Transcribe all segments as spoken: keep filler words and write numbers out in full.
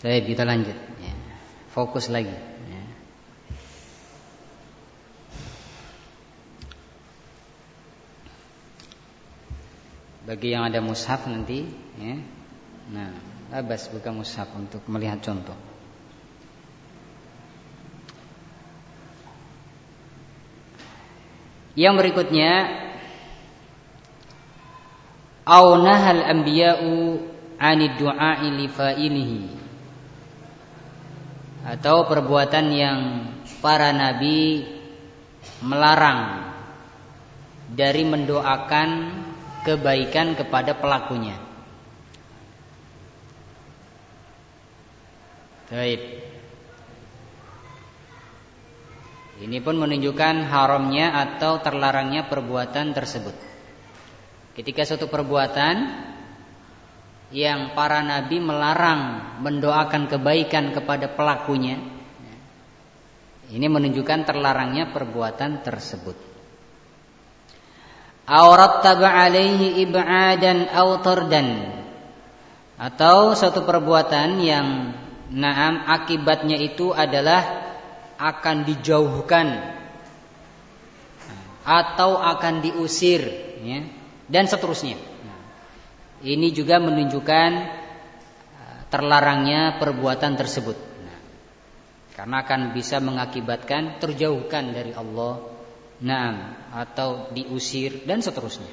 Baik, kita lanjut ya. Fokus lagi ya. Bagi yang ada mushaf nanti ya. Nah, labas buka mushaf untuk melihat contoh. Yang berikutnya, au nahal anbiya'u 'anid du'a'i li fa'ilihi, atau perbuatan yang para nabi melarang dari mendoakan kebaikan kepada pelakunya. Baik. Ini pun menunjukkan haramnya atau terlarangnya perbuatan tersebut. Ketika suatu perbuatan yang para nabi melarang mendoakan kebaikan kepada pelakunya, ini menunjukkan terlarangnya perbuatan tersebut. Aurattaba alaihi ib'adan aw tardan, atau suatu perbuatan yang naam akibatnya itu adalah akan dijauhkan atau akan diusir ya, dan seterusnya. Ini juga menunjukkan terlarangnya perbuatan tersebut, nah, karena akan bisa mengakibatkan terjauhkan dari Allah, nah, atau diusir dan seterusnya.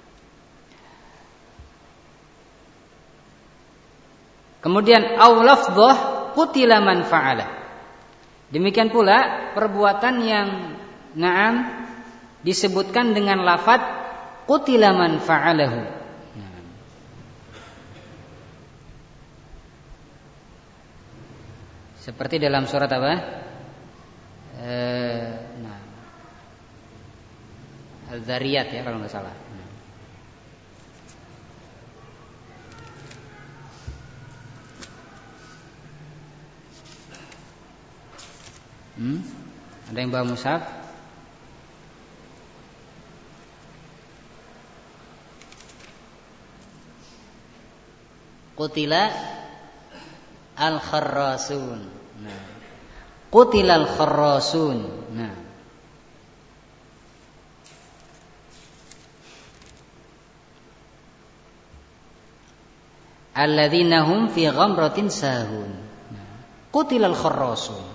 Kemudian au lafdhah qutila man fa'ala. Demikian pula perbuatan yang na'am disebutkan dengan lafaz qutila man fa'alahu. Nah. Seperti dalam surat apa? Eh, nah. Al-Dzariyat ya kalau enggak salah. Hmm? Ada yang bawa mushaf? Qutila al-kharrasun. Nah. Qutila al-kharrasun. Nah. Alladzina hum fi ghamratin sahun. Nah. Qutila al-kharrasun.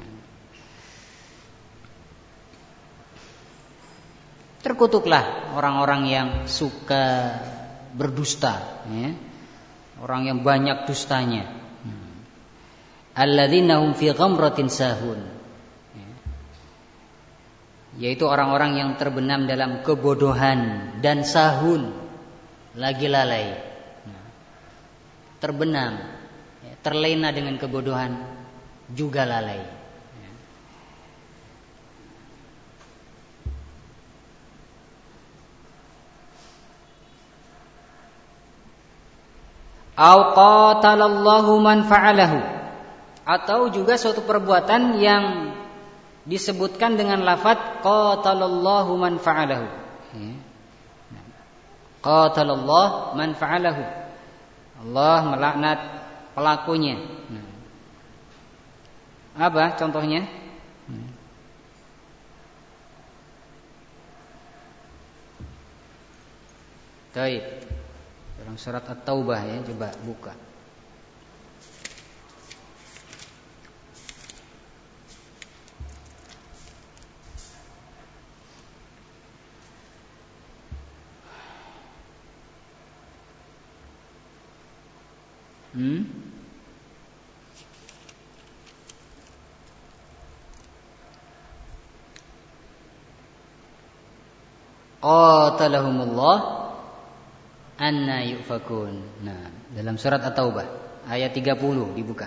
Terkutuklah orang-orang yang suka berdusta ya. Orang yang banyak dustanya. Alladzina hum fi ghamratin sahun, yaitu orang-orang yang terbenam dalam kebodohan dan sahun, lagi lalai. Terbenam, terlena dengan kebodohan, juga lalai. Au qatalallahu man fa'alahu, atau juga suatu perbuatan yang disebutkan dengan lafaz qatalallahu man fa'alahu. Qatalallahu man fa'alahu, Allah melaknat pelakunya. Apa contohnya? Baik. Dalam surat At-Taubah ya, coba buka. Hmm? Qatalahumullah anna yufakun. Nah, dalam surat At-Taubah ayat tiga puluh dibuka.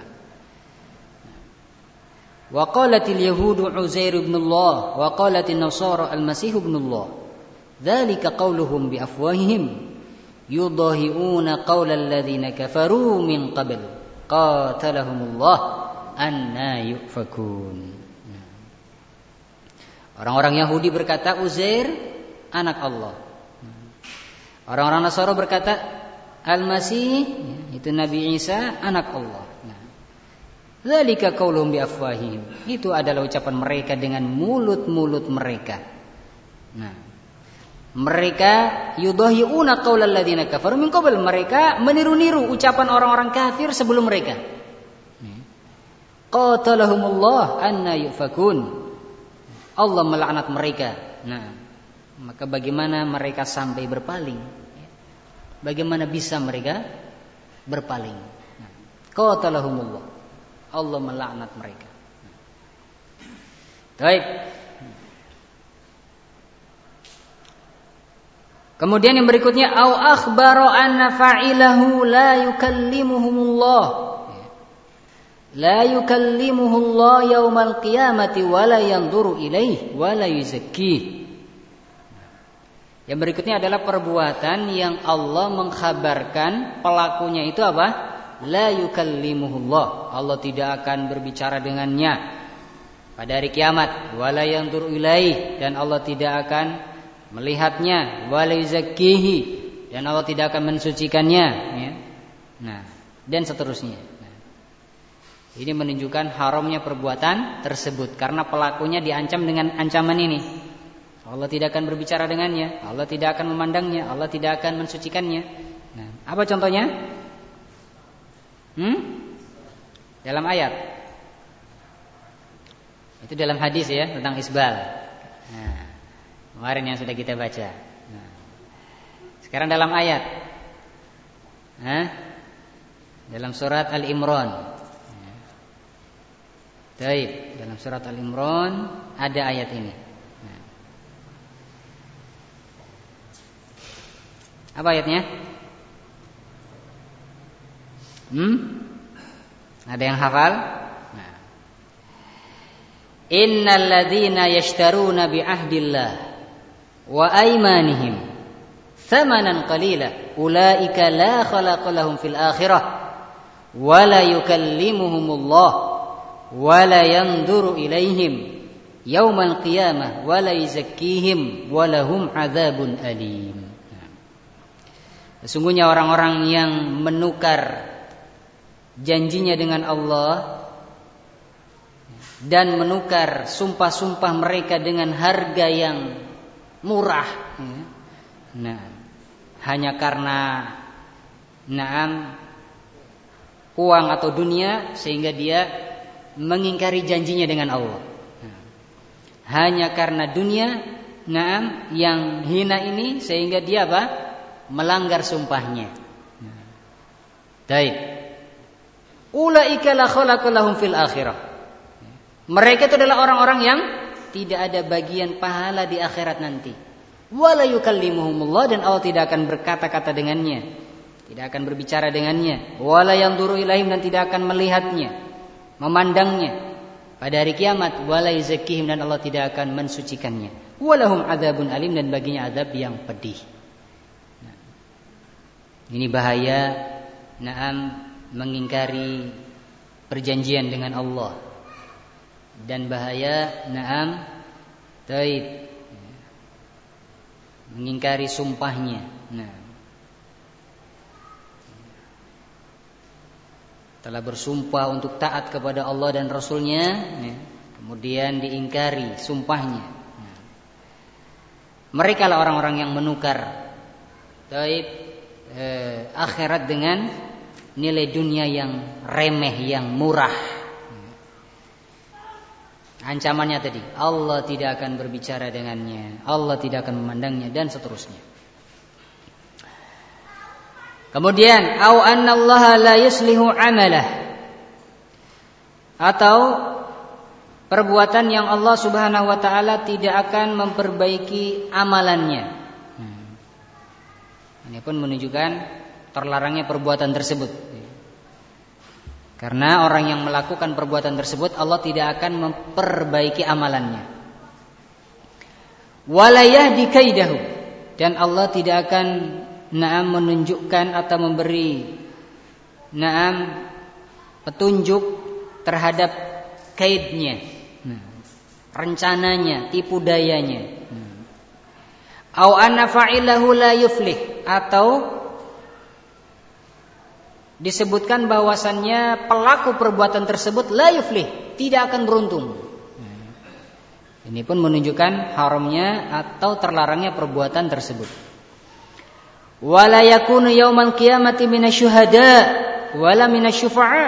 Wa qalatil yahudu Uzair ibn Allah wa qalatin nasara al-Masih ibn Allah. Dzalika qauluhum bi afwahihim yudahiuna qaulal ladzina kafaru min qabl. Qatalahumullah anna yufakun. Orang-orang Yahudi berkata Uzair anak Allah. Orang-orang Nasara berkata Al-Masih, itu Nabi Isa, anak Allah. Nah, Dzalika qauluhum bi afwahihim. Itu adalah ucapan mereka dengan mulut-mulut mereka. Nah, mereka yudahiuna qaulal ladzina kafaru min qabl. Mereka meniru-niru ucapan orang-orang kafir sebelum mereka. Qatalahumullah anna yufakun. Allah melaknat mereka. Nah, maka bagaimana mereka sampai berpaling? Bagaimana bisa mereka berpaling? Qatalahumullah. Allah melaknat mereka. Baik. Kemudian yang berikutnya, au akhbara anna fa'ilahu la yukallimuhumullah. La yukallimuhu Allah yaumal qiyamati wa la yanzuru ilaihi wa la yuzakkih. Yang berikutnya adalah perbuatan yang Allah mengkhabarkan pelakunya itu apa? La yukallimuhu Allah. Allah tidak akan berbicara dengannya pada hari kiamat. Wa la yanzuru ilaihi, dan Allah tidak akan melihatnya. Wa la yuzakkih, dan Allah tidak akan mensucikannya, ya. Nah, dan seterusnya. Ini menunjukkan haramnya perbuatan tersebut karena pelakunya diancam dengan ancaman ini. Allah tidak akan berbicara dengannya, Allah tidak akan memandangnya, Allah tidak akan mensucikannya. Nah, apa contohnya? Hmm? Dalam ayat. Itu dalam hadis ya, tentang isbal. Nah, kemarin yang sudah kita baca. Nah, sekarang dalam ayat. Hah? Dalam surat Al-Imran. Baik, dalam surat Al-Imran ada ayat ini. Nah. Apa ayatnya? Hmm? Ada yang hafal? Nah. Innal ladzina yashtaruna bi ahdillah wa aymanihim thamanan qalila ulaika la khalaqa lahum fil akhirah wa la yukallimuhumullah wala yanzuru ilaihim yaumal qiyamah wala yuzakkihim walahum adzabun alim. Sesungguhnya orang-orang yang menukar janjinya dengan Allah dan menukar sumpah-sumpah mereka dengan harga yang murah, nah, hanya karena naam uang atau dunia, sehingga dia mengingkari janjinya dengan Allah. Hanya karena dunia, naam, yang hina ini, sehingga dia apa? Melanggar sumpahnya. Baik. Ulaika la khalaqa lahum fil akhirah. Mereka itu adalah orang-orang yang tidak ada bagian pahala di akhirat nanti. Wala yukallimuhumullah, dan Allah tidak akan berkata-kata dengannya, tidak akan berbicara dengannya. Wala yanzuru ilaihim, dan tidak akan melihatnya, memandangnya pada hari kiamat. Wala yuzakkihim, dan Allah tidak akan mensucikannya. Walahum adzabun alim, dan baginya azab yang pedih. Nah, ini bahaya naam mengingkari perjanjian dengan Allah, dan bahaya naam taib mengingkari sumpahnya. Nah, telah bersumpah untuk taat kepada Allah dan Rasulnya, ya, kemudian diingkari sumpahnya. Nah, mereka lah orang-orang yang menukar taib eh, akhirat dengan nilai dunia yang remeh, yang murah. Ancamannya tadi, Allah tidak akan berbicara dengannya, Allah tidak akan memandangnya, dan seterusnya. Kemudian, au annallaha la yuslihu amalah, atau perbuatan yang Allah Subhanahu wa taala tidak akan memperbaiki amalannya. Hmm. Ini pun menunjukkan terlarangnya perbuatan tersebut. Karena orang yang melakukan perbuatan tersebut, Allah tidak akan memperbaiki amalannya. Wala yahdi kaidahu, dan Allah tidak akan naam menunjukkan atau memberi naam petunjuk terhadap kaidnya, rencananya, tipu dayanya. Au anna fa'ilahu la yuflih, atau disebutkan bahwasannya pelaku perbuatan tersebut la yuflih, tidak akan beruntung. Ini pun menunjukkan haramnya atau terlarangnya perbuatan tersebut. Wala yakunu yaumal qiyamati minasyuhada wala minasyufa'a.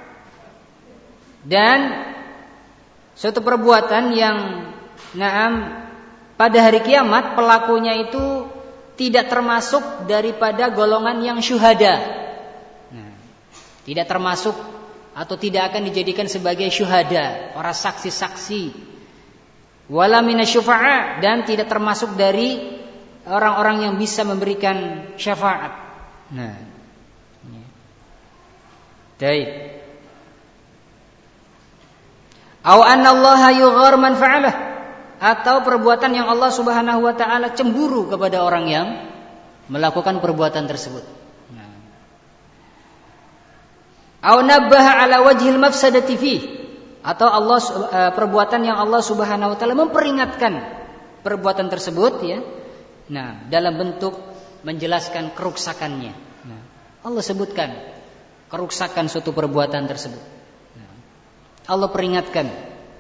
Dan suatu perbuatan yang na'am pada hari kiamat pelakunya itu tidak termasuk daripada golongan yang syuhada. Nah, tidak termasuk atau tidak akan dijadikan sebagai syuhada, para saksi-saksi. Wala minasyufa'a, dan tidak termasuk dari orang-orang yang bisa memberikan syafaat. Nah, baik. Aw anna Allah yughar man fa'alah, atau perbuatan yang Allah Subhanahu wa taala cemburu kepada orang yang melakukan perbuatan tersebut. Nah. Aw nabbaha ala wajhil mafsadati fi, atau Allah perbuatan yang Allah Subhanahu wa taala memperingatkan perbuatan tersebut ya. Nah, dalam bentuk menjelaskan keruksakannya. Nah, Allah sebutkan keruksakan suatu perbuatan tersebut. Nah, Allah peringatkan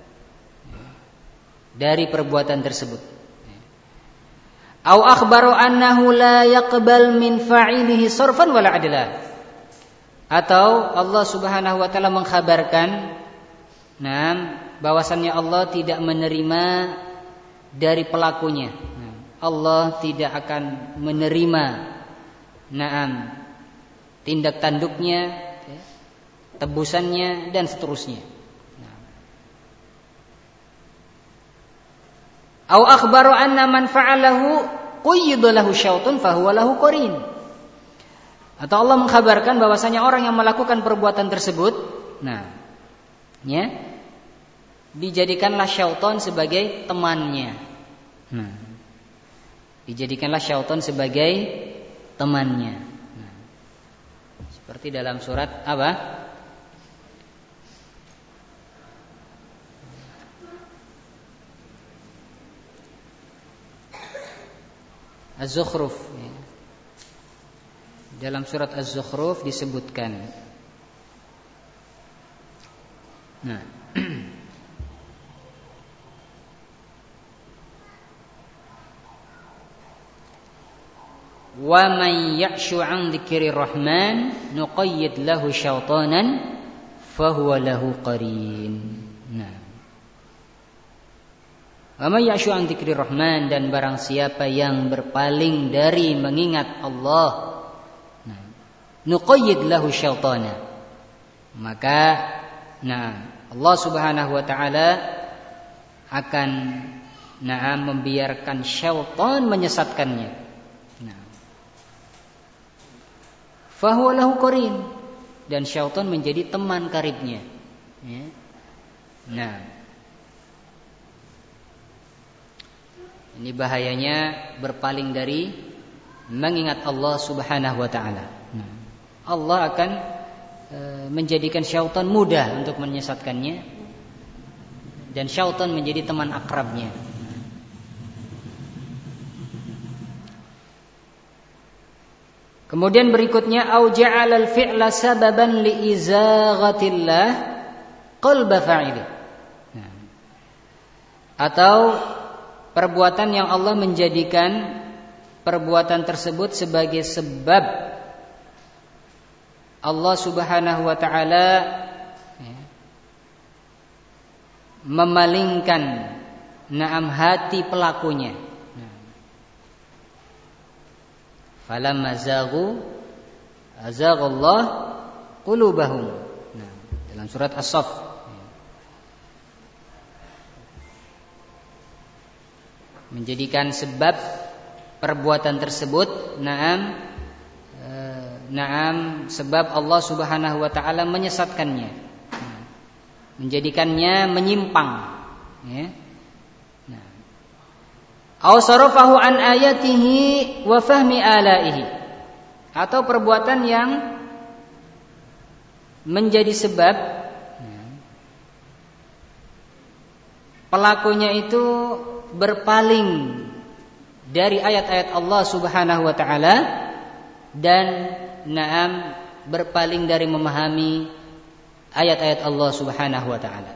dari perbuatan tersebut. Au akhbaru annahu la yaqbal min fa'ilihi sarfan wala adla. Atau Allah Subhanahu wa taala mengkhabarkan nah, bahwasannya Allah tidak menerima dari pelakunya. Nah, Allah tidak akan menerima naam tindak tanduknya, tebusannya dan seterusnya. Au akhbaru anna man fa'alahu quyida lahu syautun fahuwa lahu qarin. Atau Allah mengkhabarkan bahwasanya orang yang melakukan perbuatan tersebut, nah, ya, dijadikanlah syaitan sebagai temannya. Nah, dijadikanlah syaitan sebagai temannya. Nah, seperti dalam surat apa? Az-Zukhruf. Dalam surat Az-Zukhruf disebutkan. Nah. Wa man ya'shu 'an dzikrir rahman nuqayyid lahu syaitanan fahuwa lahu qarin. Nah. Wa may ya'shu 'an dzikrir rahman, dan barang siapa yang berpaling dari mengingat Allah, nah, nuqayyid lahu syaitana, maka nah Allah Subhanahu wa taala akan nah membiarkan syaitan menyesatkannya. Nah, fahuwa lahu qarin, dan syaitan menjadi teman karibnya. Ya. Nah, ini bahayanya berpaling dari mengingat Allah Subhanahu wa taala. Nah, Allah akan e, menjadikan syaitan mudah untuk menyesatkannya, dan syaitan menjadi teman akrabnya. Kemudian berikutnya au ja'alal fi'la sababan li izaghatillah qalba fa'ili. Nah, atau perbuatan yang Allah menjadikan perbuatan tersebut sebagai sebab Allah Subhanahu wa taala ya, memalingkan naam hati pelakunya. Nah. Falamma zaghu azaghallah qulubahum. Nah, dalam surat As-Saff. Menjadikan sebab perbuatan tersebut naam e, naam sebab Allah Subhanahu wa taala menyesatkannya, menjadikannya menyimpang, ya. Nah, au sarafahu an ayatihi wa fahmi alaihi, atau perbuatan yang menjadi sebab ya, pelakunya itu berpaling dari ayat-ayat Allah Subhanahu wa taala dan naam berpaling dari memahami ayat-ayat Allah Subhanahu wa taala.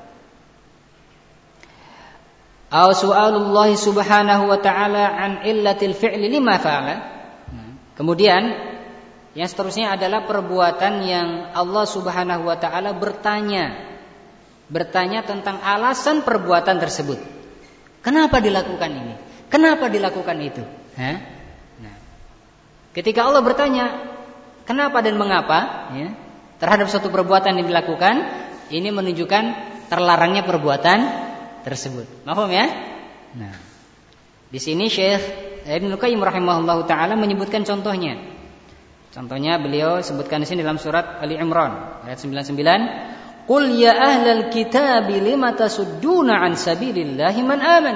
Aw su'alullah Subhanahu wa taala an illatil fi'li lima fa'ala. Kemudian yang seterusnya adalah perbuatan yang Allah Subhanahu wa taala bertanya bertanya tentang alasan perbuatan tersebut. Kenapa dilakukan ini? Kenapa dilakukan itu? Hah? Nah, ketika Allah bertanya kenapa dan mengapa, ya, terhadap suatu perbuatan yang dilakukan, ini menunjukkan terlarangnya perbuatan tersebut. Paham ya? Nah, di sini Syekh Ibnu Qayyim rahimahullahu taala menyebutkan contohnya. Contohnya beliau sebutkan di sini dalam surat Ali Imran ayat sembilan puluh sembilan, "Qul ya ahlal kitab lima tasudduna an sabilillahi man aman."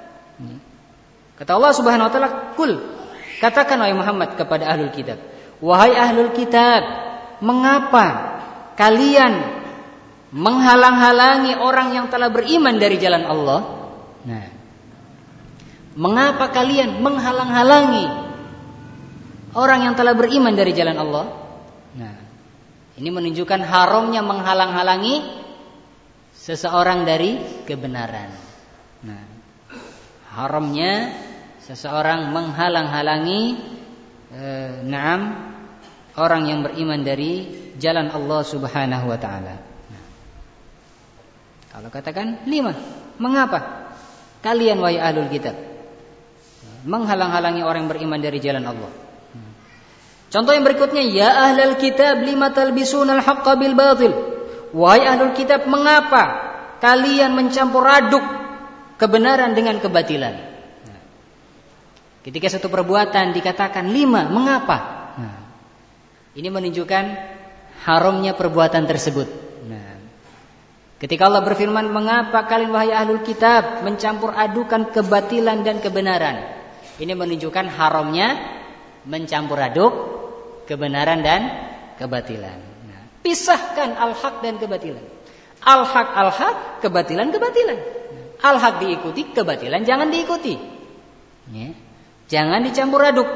Kata Allah Subhanahu wa taala, "Qul," katakan wahai Muhammad kepada ahlul kitab, wahai ahlul kitab, mengapa kalian menghalang-halangi orang yang telah beriman dari jalan Allah? Nah, mengapa kalian menghalang-halangi orang yang telah beriman dari jalan Allah? Nah, ini menunjukkan haramnya menghalang-halangi seseorang dari kebenaran. Nah, haramnya seseorang menghalang-halangi eh, naam orang yang beriman dari jalan Allah Subhanahu wa taala. Nah, kalau katakan lima, mengapa kalian wahai ahlul kitab menghalang-halangi orang yang beriman dari jalan Allah? Contoh yang berikutnya, ya ahlul kitab lima talbisunal haqqa bil batil. Wahai ahlul kitab, mengapa kalian mencampur aduk kebenaran dengan kebatilan? Nah, ketika satu perbuatan dikatakan lima, mengapa? Nah, ini menunjukkan haramnya perbuatan tersebut. Nah, ketika Allah berfirman, mengapa kalian wahai ahlul kitab mencampur adukan kebatilan dan kebenaran? Ini menunjukkan haramnya mencampur aduk kebenaran dan kebatilan. Nah, pisahkan al-haq dan kebatilan. Al-haq al-haq, kebatilan kebatilan. Al-haq diikuti, kebatilan jangan diikuti. Ya. Jangan dicampur aduk.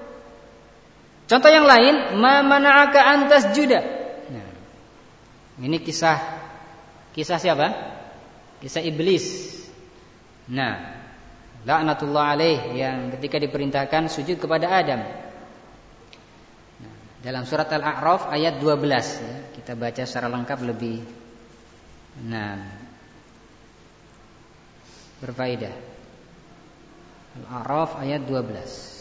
Contoh yang lain, ma mana'aka an tasjuda. Nah, ini kisah kisah siapa? Kisah iblis. Nah, laknatullah alaih, yang ketika diperintahkan sujud kepada Adam. Nah, dalam surat Al-A'raf ayat dua belas, ya, kita baca secara lengkap lebih nah berfaedah. Al-A'raf ayat dua belas.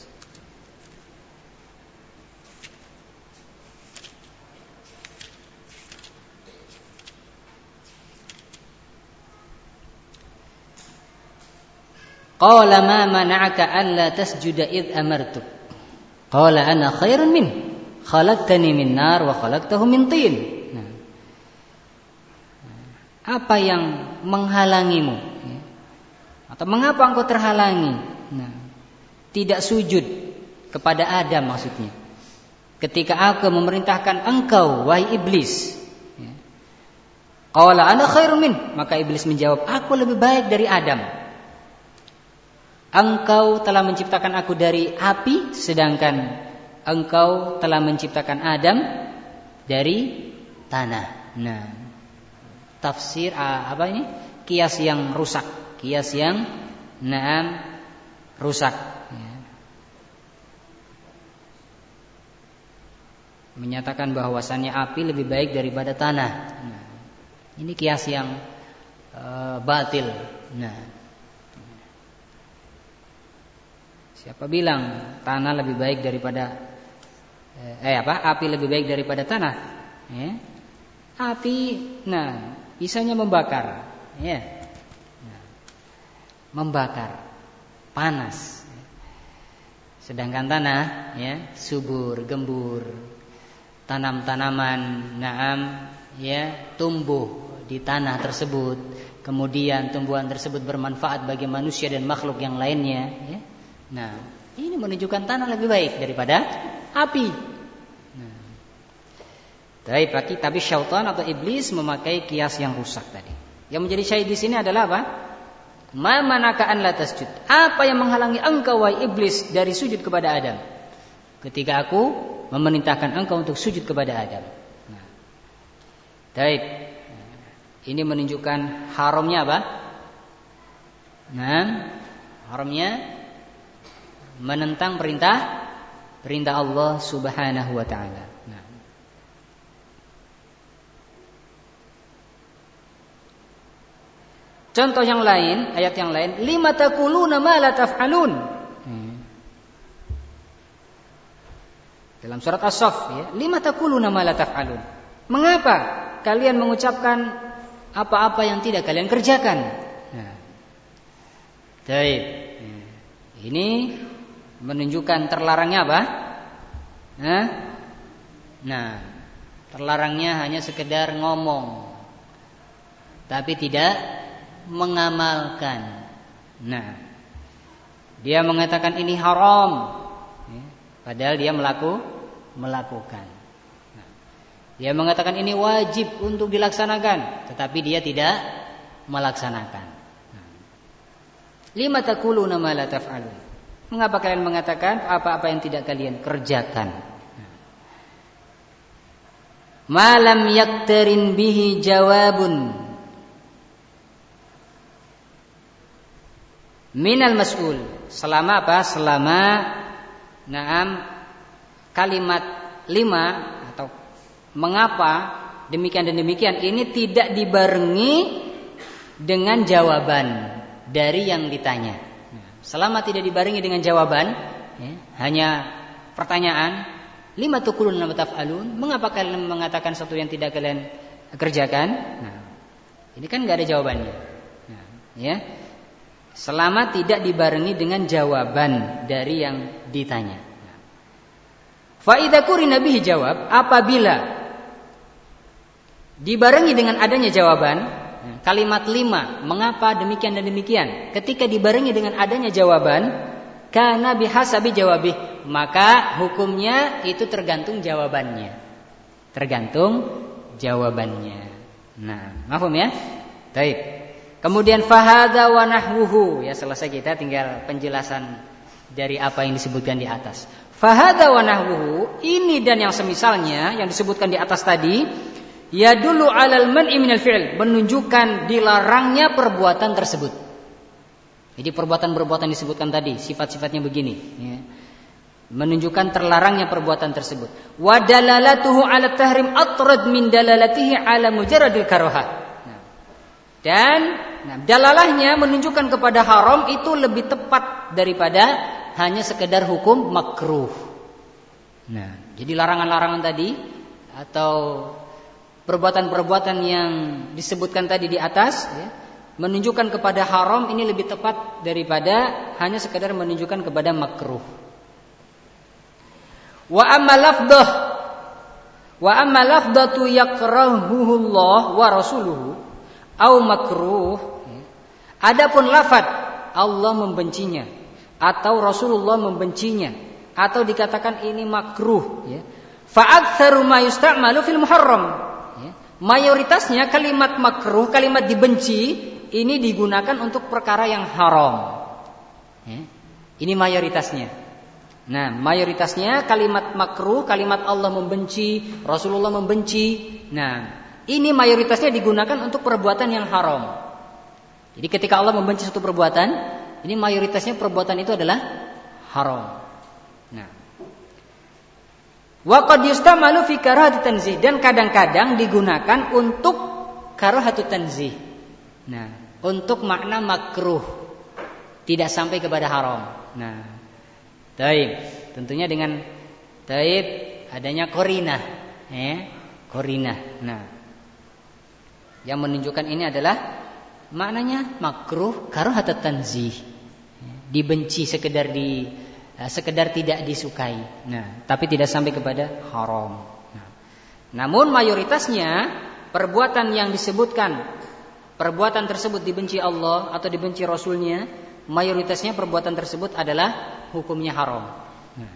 Qala ma mana'aka alla tasjuda id amartuk. Qala ana khairun min, khalaqtani min nar wa khalaqtahu min tin. Nah, apa yang menghalangimu? Atau mengapa engkau terhalangi? Nah, tidak sujud kepada Adam maksudnya. Ketika aku memerintahkan engkau wahai iblis. Qala ana khairun min, maka iblis menjawab, aku lebih baik dari Adam. Engkau telah menciptakan aku dari api, sedangkan engkau telah menciptakan Adam dari tanah. Nah, tafsir apa ini? Kias yang rusak, kias yang naam rusak. Ya. Menyatakan bahwasannya api lebih baik daripada tanah. Nah, ini kias yang uh, batil. Nah, siapa bilang tanah lebih baik daripada eh apa? Api lebih baik daripada tanah? Ya. Api, nah, bisanya membakar, ya. Nah, membakar, panas. Sedangkan tanah, ya, subur, gembur, tanam-tanaman, naam, ya, tumbuh di tanah tersebut. Kemudian tumbuhan tersebut bermanfaat bagi manusia dan makhluk yang lainnya, ya. Nah, ini menunjukkan tanah lebih baik daripada api. Nah, tapi tapi syaitan atau iblis memakai kias yang rusak tadi. Yang menjadi syahid di sini adalah apa? Ma manaka an la tasjud. Apa yang menghalangi engkau wahai iblis dari sujud kepada Adam? Ketika aku memerintahkan engkau untuk sujud kepada Adam. Baik. Ini menunjukkan haramnya apa? Nah, haramnya menentang perintah perintah Allah Subhanahu wa taala. Nah. Contoh yang lain, ayat yang lain, lima taquluna ma la taf'alun. Hmm. Dalam surat As-Saff ya, lima taquluna ma la taf'alun. Mengapa kalian mengucapkan apa-apa yang tidak kalian kerjakan? Nah. Baik. Ini menunjukkan terlarangnya apa? Nah, nah, terlarangnya hanya sekedar ngomong, tapi tidak mengamalkan. Nah, dia mengatakan ini haram, padahal dia melaku, melakukan. Nah, dia mengatakan ini wajib untuk dilaksanakan, tetapi dia tidak melaksanakan. Nah, lima taquluna ma la taf'alun. Mengapa kalian mengatakan apa-apa yang tidak kalian kerjakan? Malam yaktarin bihi jawabun minal mas'ul. Selama apa? Selama naam kalimat lima atau mengapa demikian dan demikian ini tidak dibarengi dengan jawaban dari yang ditanya. Selama tidak dibarengi dengan jawaban, ya, hanya pertanyaan, lima taqulun ma taf'alun, mengapa kalian mengatakan sesuatu yang tidak kalian kerjakan? Nah, ini kan nggak ada jawabannya. Nah, ya, selama tidak dibarengi dengan jawaban dari yang ditanya. Fa idza qurina bihi jawab, apabila dibarengi dengan adanya jawaban. Kalimat lima, mengapa demikian dan demikian? Ketika dibarengi dengan adanya jawaban, kana bihasabi jawabih, maka hukumnya itu tergantung jawabannya. Tergantung jawabannya. Nah, mafhum ya? Baik. Kemudian fahadza wa nahwuhu, ya selesai kita tinggal penjelasan dari apa yang disebutkan di atas. Fahadza wa nahwuhu, ini dan yang semisalnya yang disebutkan di atas tadi, yadullu 'alal man'i minal fi'l, menunjukkan dilarangnya perbuatan tersebut. Jadi perbuatan-perbuatan disebutkan tadi, sifat-sifatnya begini, ya. Menunjukkan terlarangnya perbuatan tersebut. Wa dalalatuhu 'ala tahrim atrad min dalalatihi 'ala mujarradil karahah. Nah. Dan nah, dalalahnya menunjukkan kepada haram itu lebih tepat daripada hanya sekedar hukum makruh. Nah, jadi larangan-larangan tadi atau perbuatan-perbuatan yang disebutkan tadi di atas, ya, menunjukkan kepada haram ini lebih tepat daripada hanya sekadar menunjukkan kepada makruh. Wa amma lafdhah wa amma lafdhatu yakrahuhu Allah wa rasuluhu au makruh. Adapun lafaz Allah membencinya atau Rasulullah membencinya atau dikatakan ini makruh, ya. Fa aktsaru ma yusta'malu fil muharram. Mayoritasnya kalimat makruh, kalimat dibenci ini digunakan untuk perkara yang haram. Ya. Ini mayoritasnya. Nah, mayoritasnya kalimat makruh, kalimat Allah membenci, Rasulullah membenci. Nah, ini mayoritasnya digunakan untuk perbuatan yang haram. Jadi ketika Allah membenci suatu perbuatan, ini mayoritasnya perbuatan itu adalah haram. Nah, wa qad yustamalu fi karahatut tanzih, dan kadang-kadang digunakan untuk karahatut tanzih. Nah, untuk makna makruh, tidak sampai kepada haram. Nah, taib, tentunya dengan taib adanya qarinah, ya, qarinah. Nah, yang menunjukkan ini adalah maknanya makruh karahatut tanzih, dibenci sekedar di sekedar tidak disukai, nah, tapi tidak sampai kepada haram. Nah, namun mayoritasnya perbuatan yang disebutkan, perbuatan tersebut dibenci Allah atau dibenci Rasulnya, mayoritasnya perbuatan tersebut adalah hukumnya haram. Nah.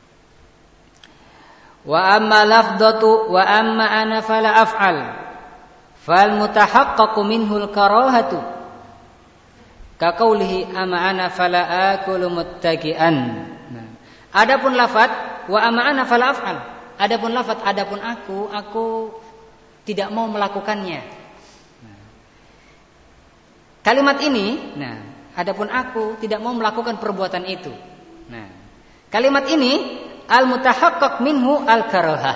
Wa amma lafdhatu wa amma ana fala af'al fal mutahaqqaqu minhu al karahatu ka qaulihi amma ana fala akulu muttaqian. Adapun lafaz wa ama'ana fala af'al. Adapun lafaz adapun aku, aku tidak mau melakukannya. Nah, kalimat ini, nah, adapun aku tidak mau melakukan perbuatan itu. Nah, kalimat ini al-mutahaqqaq minhu al-karahah.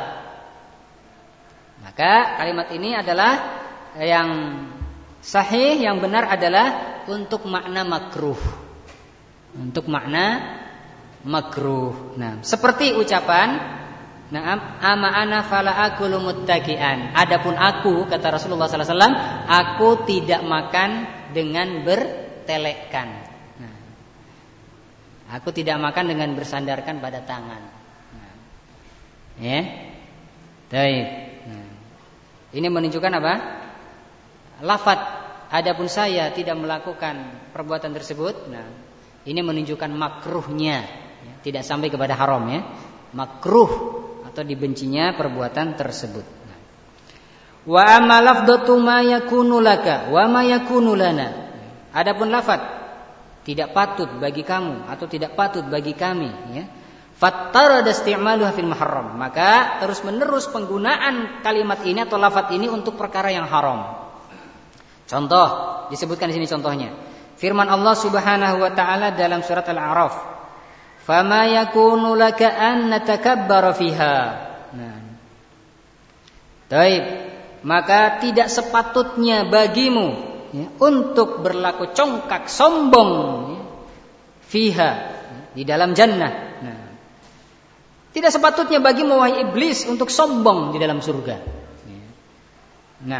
Maka kalimat ini adalah yang sahih, yang benar adalah untuk makna makruh. Untuk makna makruh. Nah, seperti ucapan, "Na'am, ama ana fala akulu muttaqian." Adapun aku, kata Rasulullah sallallahu alaihi wasallam, aku tidak makan dengan bertelekkan. Nah, aku tidak makan dengan bersandarkan pada tangan. Nah, ya, baik. Nah, ini menunjukkan apa? Lafadz adapun saya tidak melakukan perbuatan tersebut. Nah, ini menunjukkan makruhnya, ya, tidak sampai kepada haram, ya. Makruh atau dibencinya perbuatan tersebut. Nah. Wa amma lafdhatu ma yakunu laka wa ma yakunu lana. Adapun lafadz tidak patut bagi kamu atau tidak patut bagi kami, ya. Fattarada isti'maluha fil muharram. Maka terus-menerus penggunaan kalimat ini atau lafadz ini untuk perkara yang haram. Contoh, disebutkan di sini contohnya. Firman Allah Subhanahu wa taala dalam surat Al-A'raf, "Fama yakunu laka an natakabbara fiha." Nah. Baik, maka tidak sepatutnya bagimu, ya, untuk berlaku congkak sombong, ya, fiha, ya, di dalam jannah. Nah. Tidak sepatutnya bagimu wahai iblis untuk sombong di dalam surga. Ya. Nah.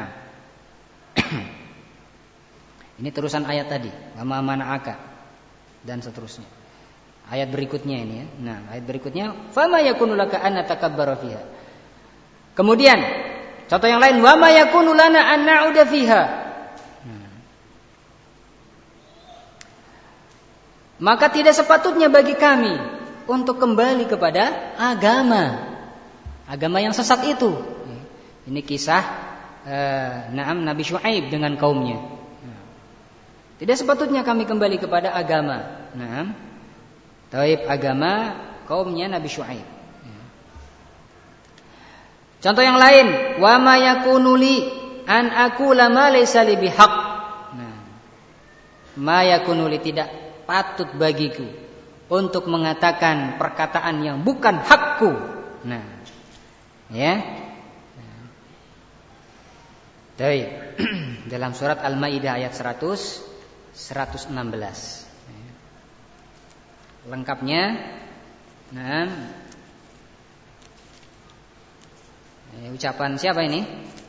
Ini terusan ayat tadi, "Wa mana'aka" dan seterusnya. Ayat berikutnya ini, ya. Nah, ayat berikutnya, "Fama yakunu laka an natakabbara fiha." Kemudian, contoh yang lain, "Wa ma yakunu lana an na'uda fiha." Nah. Maka tidak sepatutnya bagi kami untuk kembali kepada agama agama yang sesat itu. Ini kisah eh, Naam Nabi Syuaib dengan kaumnya. Tidak sepatutnya kami kembali kepada agama, nah, taib agama kaumnya Nabi Syuaib. Contoh yang lain, wa ma yakunu li an aqula ma laysa li bihaq. Nah, ma yakunu li, tidak patut bagiku untuk mengatakan perkataan yang bukan hakku. Nah, ya. Taib. Dalam surat Al-Maidah ayat seratus seratus enam belas. Lengkapnya, nah, eh, ucapan siapa ini?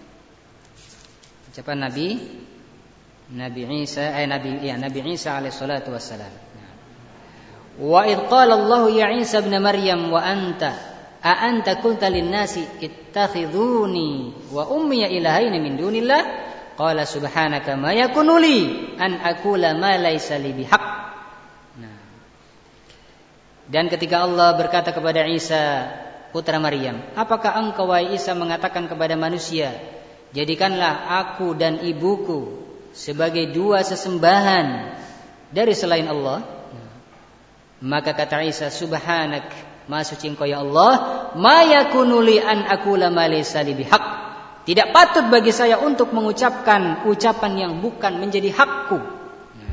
Ucapan Nabi Nabi Isa, eh Nabi ya Nabi Isa alaihi salatu wassalam. Wa id qala Allah ya Isa ibn Maryam wa anta a anta qulta lin-nasi ittakhiduni wa ummi ilahaini min dunillah. Qala subhanaka ma yakunu li an aqula ma laysa li bihaq. Nah. Dan ketika Allah berkata kepada Isa putra Maryam, apakah engkau wahai Isa mengatakan kepada manusia, jadikanlah aku dan ibuku sebagai dua sesembahan dari selain Allah? Nah. Maka kata Isa, subhanak, maha suci engkau ya Allah, ma yakunu li an aqula ma laysa li bihaq. Tidak patut bagi saya untuk mengucapkan ucapan yang bukan menjadi hakku. Nah.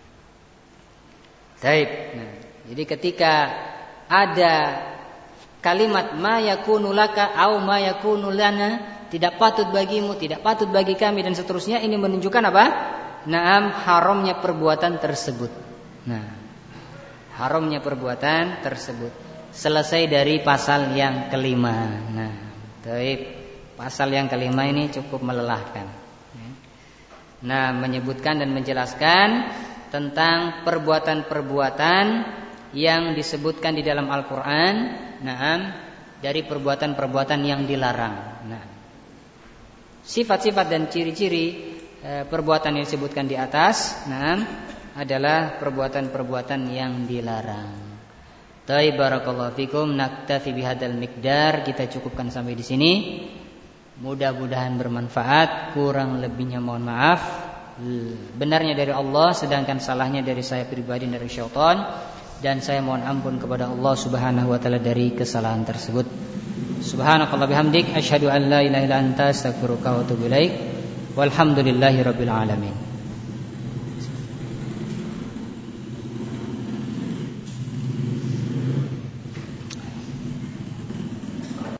Baik. Nah, jadi ketika ada kalimat ma yakunu laka au ma yakunu lana, tidak patut bagimu, tidak patut bagi kami dan seterusnya, ini menunjukkan apa? Naam, haramnya perbuatan tersebut. Nah, haramnya perbuatan tersebut. Selesai dari pasal yang kelima. Nah, baik. Pasal yang kelima ini cukup melelahkan. Nah, menyebutkan dan menjelaskan tentang perbuatan-perbuatan yang disebutkan di dalam Al-Quran, nah, dari perbuatan-perbuatan yang dilarang. Nah, sifat-sifat dan ciri-ciri e, perbuatan yang disebutkan di atas, nah, adalah perbuatan-perbuatan yang dilarang. Taib, barakallahu fikum, naktafi bihadzal miqdar, kita cukupkan sampai di sini. Mudah-mudahan bermanfaat, kurang lebihnya mohon maaf. Benarnya dari Allah, sedangkan salahnya dari saya pribadi dan dari syaitan. Dan saya mohon ampun kepada Allah Subhanahu wa taala dari kesalahan tersebut. Subhanakallah bihamdik asyhadu an la ilaha illa anta astaghfiruka wa atubu ilaik. Walhamdulillahirabbil alamin.